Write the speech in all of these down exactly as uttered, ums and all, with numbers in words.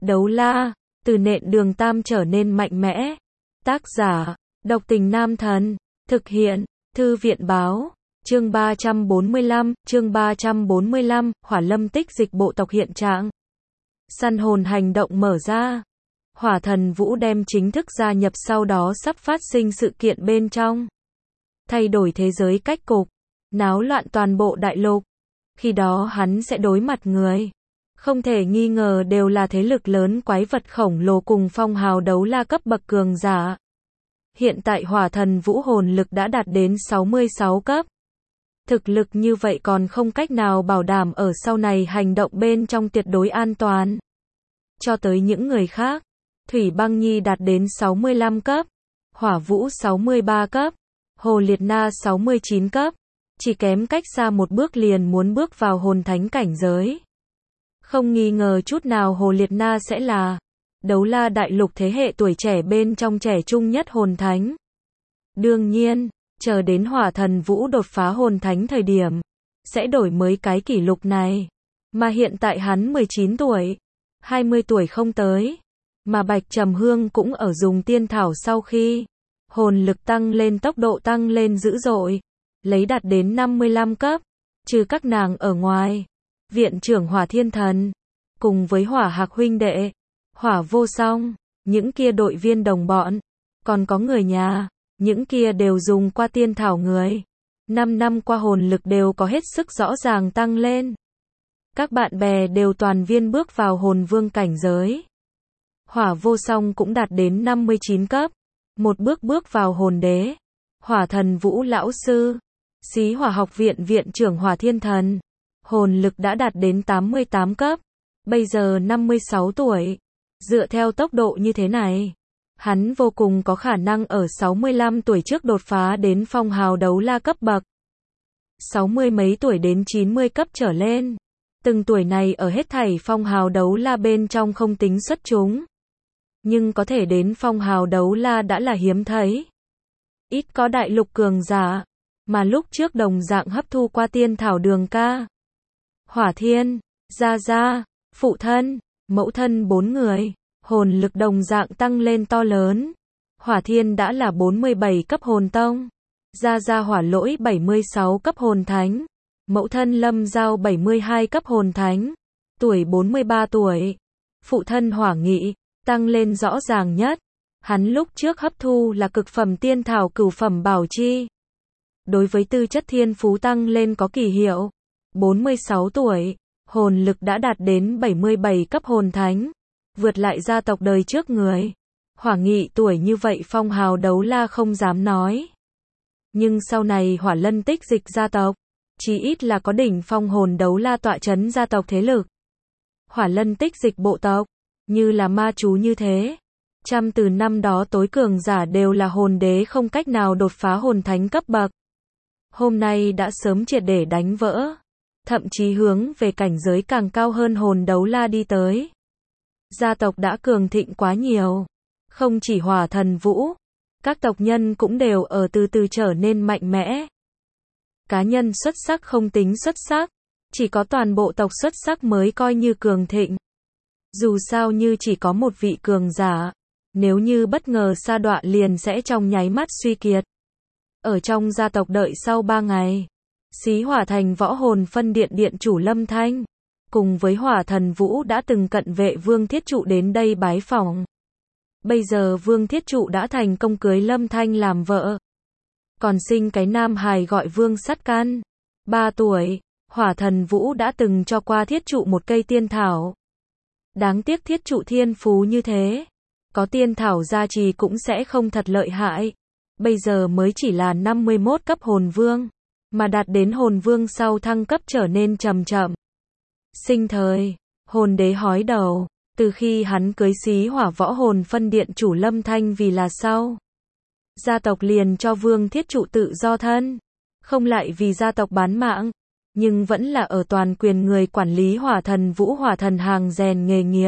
Đấu la, từ nện đường tam trở nên mạnh mẽ. Tác giả, độc tình nam thần. Thực hiện, thư viện báo. Chương ba trăm bốn mươi lăm, chương ba trăm bốn mươi lăm, Hỏa Lâm tích dịch bộ tộc hiện trạng. Săn hồn hành động mở ra. Hỏa Thần Vũ đem chính thức gia nhập sau đó sắp phát sinh sự kiện bên trong. Thay đổi thế giới cách cục, náo loạn toàn bộ đại lục. Khi đó hắn sẽ đối mặt người. Không thể nghi ngờ đều là thế lực lớn quái vật khổng lồ cùng phong hào đấu la cấp bậc cường giả. Hiện tại Hỏa Thần Vũ hồn lực đã đạt đến sáu mươi sáu cấp. Thực lực như vậy còn không cách nào bảo đảm ở sau này hành động bên trong tuyệt đối an toàn. Cho tới những người khác, Thủy Băng Nhi đạt đến sáu mươi lăm cấp, Hỏa Vũ sáu mươi ba cấp, Hồ Liệt Na sáu mươi chín cấp, chỉ kém cách xa một bước liền muốn bước vào hồn thánh cảnh giới. Không nghi ngờ chút nào Hồ Liệt Na sẽ là đấu la đại lục thế hệ tuổi trẻ bên trong trẻ trung nhất hồn thánh. Đương nhiên, chờ đến Hỏa Thần Vũ đột phá hồn thánh thời điểm, sẽ đổi mới cái kỷ lục này. Mà hiện tại hắn mười chín tuổi, hai mươi tuổi không tới. Mà Bạch Trầm Hương cũng ở dùng tiên thảo sau khi hồn lực tăng lên, tốc độ tăng lên dữ dội, lấy đạt đến năm mươi lăm cấp, trừ các nàng ở ngoài, viện trưởng Hỏa Thiên Thần, cùng với Hỏa Hạc huynh đệ, Hỏa Vô Song, những kia đội viên đồng bọn, còn có người nhà, những kia đều dùng qua tiên thảo người. năm năm qua hồn lực đều có hết sức rõ ràng tăng lên. Các bạn bè đều toàn viên bước vào hồn vương cảnh giới. Hỏa Vô Song cũng đạt đến năm mươi chín cấp, một bước bước vào hồn đế. Hỏa Thần Vũ lão sư, Xí Hỏa học viện viện trưởng Hỏa Thiên Thần, hồn lực đã đạt đến tám mươi tám cấp, bây giờ năm mươi sáu tuổi. Dựa theo tốc độ như thế này, hắn vô cùng có khả năng ở sáu mươi lăm tuổi trước đột phá đến phong hào đấu la cấp bậc. sáu mươi mấy tuổi đến chín mươi cấp trở lên. Từng tuổi này ở hết thảy phong hào đấu la bên trong không tính xuất chúng. Nhưng có thể đến phong hào đấu la đã là hiếm thấy. Ít có đại lục cường giả, mà lúc trước đồng dạng hấp thu qua tiên thảo Đường ca, Hỏa Thiên, Gia Gia, phụ thân, mẫu thân bốn người, hồn lực đồng dạng tăng lên to lớn. Hỏa Thiên đã là bốn mươi bảy cấp hồn tông, Gia Gia Hỏa Lỗi bảy mươi sáu cấp hồn thánh, mẫu thân Lâm Giao bảy mươi hai cấp hồn thánh, tuổi bốn mươi ba tuổi. Phụ thân Hỏa Nghị, tăng lên rõ ràng nhất. Hắn lúc trước hấp thu là cực phẩm tiên thảo cửu phẩm bảo chi. Đối với tư chất thiên phú tăng lên có kỳ hiệu. bốn mươi sáu tuổi, hồn lực đã đạt đến bảy mươi bảy cấp hồn thánh, vượt lại gia tộc đời trước người. Hỏa Nghị tuổi như vậy phong hào đấu la không dám nói. Nhưng sau này Hỏa Lân tích dịch gia tộc, chí ít là có đỉnh phong hồn đấu la tọa chấn gia tộc thế lực. Hỏa Lân tích dịch bộ tộc, như là ma chú như thế. Trăm từ năm đó tối cường giả đều là hồn đế không cách nào đột phá hồn thánh cấp bậc. Hôm nay đã sớm triệt để đánh vỡ. Thậm chí hướng về cảnh giới càng cao hơn hồn đấu la đi tới. Gia tộc đã cường thịnh quá nhiều. Không chỉ Hỏa Thần Vũ, các tộc nhân cũng đều ở từ từ trở nên mạnh mẽ. Cá nhân xuất sắc không tính xuất sắc, chỉ có toàn bộ tộc xuất sắc mới coi như cường thịnh. Dù sao như chỉ có một vị cường giả, nếu như bất ngờ sa đọa liền sẽ trong nháy mắt suy kiệt. Ở trong gia tộc đợi sau ba ngày, Xí Hỏa thành võ hồn phân điện điện chủ Lâm Thanh, cùng với Hỏa Thần Vũ đã từng cận vệ Vương Thiết Trụ đến đây bái phỏng. Bây giờ Vương Thiết Trụ đã thành công cưới Lâm Thanh làm vợ. Còn sinh cái nam hài gọi Vương Sắt Can, ba tuổi. Hỏa Thần Vũ đã từng cho qua Thiết Trụ một cây tiên thảo. Đáng tiếc Thiết Trụ thiên phú như thế, có tiên thảo gia trì cũng sẽ không thật lợi hại. Bây giờ mới chỉ là năm mươi mốt cấp hồn vương, mà đạt đến hồn vương sau thăng cấp trở nên chậm chậm. Sinh thời, hồn đế hói đầu, từ khi hắn cưới Xí Hỏa võ hồn phân điện chủ Lâm Thanh vì là sau. Gia tộc liền cho Vương Thiết Trụ tự do thân, không lại vì gia tộc bán mạng, nhưng vẫn là ở toàn quyền người quản lý Hỏa Thần Vũ Hỏa Thần hàng rèn nghề nghiệp.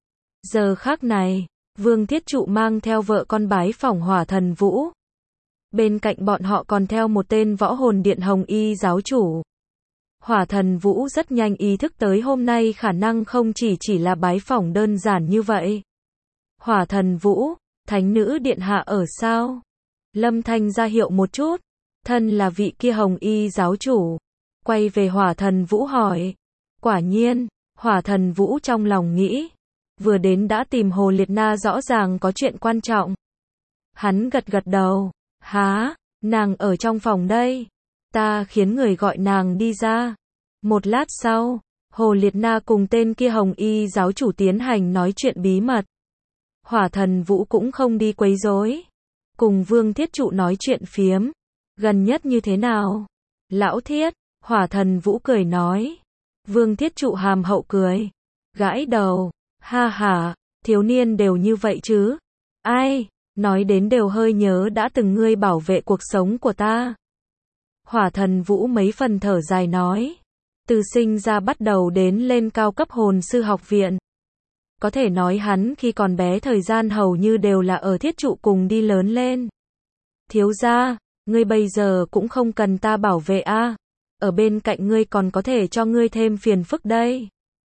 Giờ khắc này, Vương Thiết Trụ mang theo vợ con bái phỏng Hỏa Thần Vũ. Bên cạnh bọn họ còn theo một tên võ hồn điện hồng y giáo chủ. Hỏa Thần Vũ rất nhanh ý thức tới hôm nay khả năng không chỉ chỉ là bái phỏng đơn giản như vậy. Hỏa Thần Vũ, Thánh nữ điện hạ ở sao? Lâm Thanh ra hiệu một chút, thân là vị kia hồng y giáo chủ. Quay về Hỏa Thần Vũ hỏi. Quả nhiên, Hỏa Thần Vũ trong lòng nghĩ. Vừa đến đã tìm Hồ Liệt Na rõ ràng có chuyện quan trọng. Hắn gật gật đầu. Há, nàng ở trong phòng đây. Ta khiến người gọi nàng đi ra. Một lát sau, Hồ Liệt Na cùng tên kia hồng y giáo chủ tiến hành nói chuyện bí mật. Hỏa Thần Vũ cũng không đi quấy rối. Cùng Vương Thiết Trụ nói chuyện phiếm. Gần nhất như thế nào? Lão Thiết, Hỏa Thần Vũ cười nói. Vương Thiết Trụ hàm hậu cười. Gãi đầu. Ha ha, thiếu niên đều như vậy chứ. Ai, nói đến đều hơi nhớ đã từng ngươi bảo vệ cuộc sống của ta. Hỏa Thần Vũ mấy phần thở dài nói. Từ sinh ra bắt đầu đến lên cao cấp hồn sư học viện. Có thể nói hắn khi còn bé thời gian hầu như đều là ở Thiết Trụ cùng đi lớn lên. Thiếu gia, ngươi bây giờ cũng không cần ta bảo vệ a, à. Ở bên cạnh ngươi còn có thể cho ngươi thêm phiền phức đây.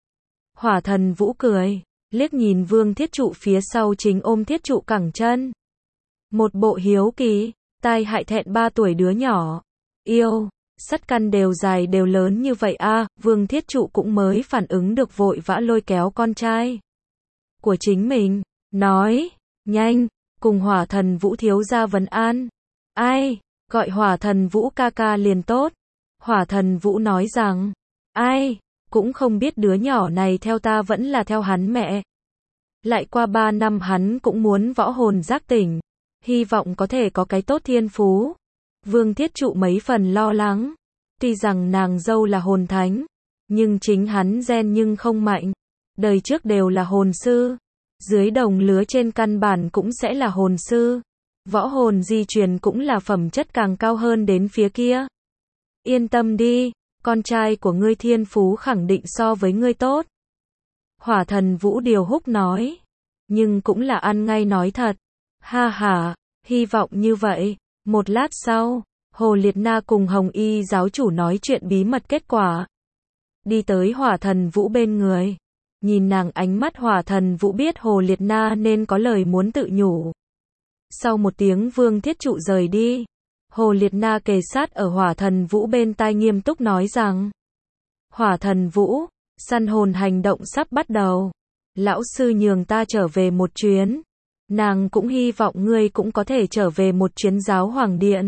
Hỏa Thần Vũ cười, liếc nhìn Vương Thiết Trụ phía sau chính ôm Thiết Trụ cẳng chân. Một bộ hiếu kỳ, tai hại thẹn ba tuổi đứa nhỏ. Yêu, sắt căn đều dài đều lớn như vậy a, à. Vương Thiết Trụ cũng mới phản ứng được vội vã lôi kéo con trai của chính mình, nói, nhanh, cùng Hỏa Thần Vũ thiếu gia vấn an. Ai, gọi Hỏa Thần Vũ ca ca liền tốt. Hỏa Thần Vũ nói rằng, ai, cũng không biết đứa nhỏ này theo ta vẫn là theo hắn mẹ. Lại qua ba năm hắn cũng muốn võ hồn giác tỉnh, hy vọng có thể có cái tốt thiên phú. Vương Thiết Trụ mấy phần lo lắng, tuy rằng nàng dâu là hồn thánh, nhưng chính hắn gen nhưng không mạnh. Đời trước đều là hồn sư, dưới đồng lứa trên căn bản cũng sẽ là hồn sư. Võ hồn di truyền cũng là phẩm chất càng cao hơn đến phía kia. Yên tâm đi, con trai của ngươi thiên phú khẳng định so với ngươi tốt. Hỏa Thần Vũ điều húc nói, nhưng cũng là ăn ngay nói thật. Ha ha, hy vọng như vậy. Một lát sau, Hồ Liệt Na cùng Hồng Y giáo chủ nói chuyện bí mật kết quả. Đi tới Hỏa Thần Vũ bên người. Nhìn nàng ánh mắt Hỏa Thần Vũ biết Hồ Liệt Na nên có lời muốn tự nhủ. Sau một tiếng Vương Thiết Trụ rời đi, Hồ Liệt Na kề sát ở Hỏa Thần Vũ bên tai nghiêm túc nói rằng. Hỏa Thần Vũ, săn hồn hành động sắp bắt đầu. Lão sư nhường ta trở về một chuyến. Nàng cũng hy vọng ngươi cũng có thể trở về một chuyến giáo hoàng điện.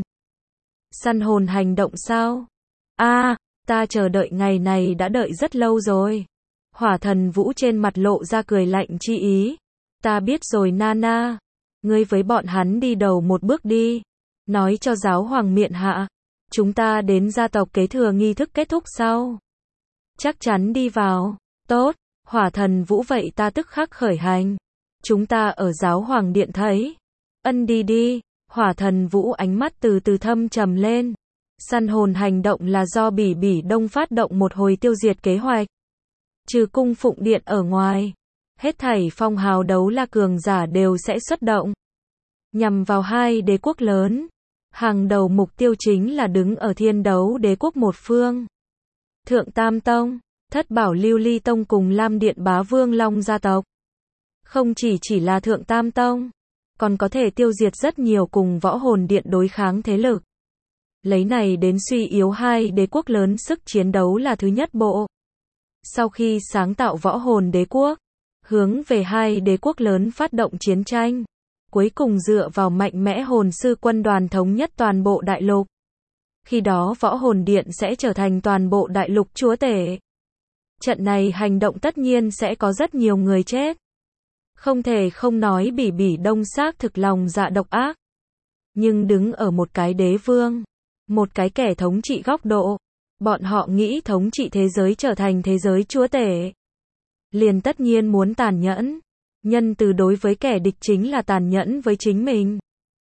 Săn hồn hành động sao? A, à, ta chờ đợi ngày này đã đợi rất lâu rồi. Hỏa Thần Vũ trên mặt lộ ra cười lạnh chi ý. Ta biết rồi Nana. Ngươi với bọn hắn đi đầu một bước đi. Nói cho giáo hoàng miện hạ. Chúng ta đến gia tộc kế thừa nghi thức kết thúc sau. Chắc chắn đi vào. Tốt, Hỏa Thần Vũ vậy ta tức khắc khởi hành. Chúng ta ở giáo hoàng điện thấy. Ân đi đi. Hỏa Thần Vũ ánh mắt từ từ thâm trầm lên. Săn hồn hành động là do Bỉ Bỉ Đông phát động một hồi tiêu diệt kế hoạch. Trừ cung phụng điện ở ngoài, hết thảy phong hào đấu la cường giả đều sẽ xuất động. Nhằm vào hai đế quốc lớn. Hàng đầu mục tiêu chính là đứng ở thiên đấu đế quốc một phương. Thượng Tam Tông, Thất Bảo Lưu Ly Tông cùng Lam Điện Bá Vương Long gia tộc. Không chỉ chỉ là Thượng Tam Tông, còn có thể tiêu diệt rất nhiều cùng võ hồn điện đối kháng thế lực. Lấy này đến suy yếu hai đế quốc lớn sức chiến đấu là thứ nhất bộ. Sau khi sáng tạo võ hồn đế quốc, hướng về hai đế quốc lớn phát động chiến tranh, cuối cùng dựa vào mạnh mẽ hồn sư quân đoàn thống nhất toàn bộ đại lục. Khi đó võ hồn điện sẽ trở thành toàn bộ đại lục chúa tể. Trận này hành động tất nhiên sẽ có rất nhiều người chết. Không thể không nói Bỉ Bỉ Đông xác thực lòng dạ độc ác. Nhưng đứng ở một cái đế vương, một cái kẻ thống trị góc độ, bọn họ nghĩ thống trị thế giới trở thành thế giới chúa tể. Liền tất nhiên muốn tàn nhẫn. Nhân từ đối với kẻ địch chính là tàn nhẫn với chính mình.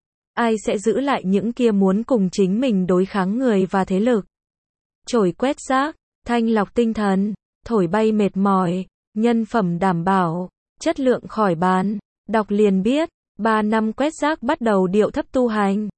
Ai sẽ giữ lại những kia muốn cùng chính mình đối kháng người và thế lực. Trổi quét rác, thanh lọc tinh thần, thổi bay mệt mỏi, nhân phẩm đảm bảo, chất lượng khỏi bàn. Đọc liền biết, ba năm quét rác bắt đầu điệu thấp tu hành.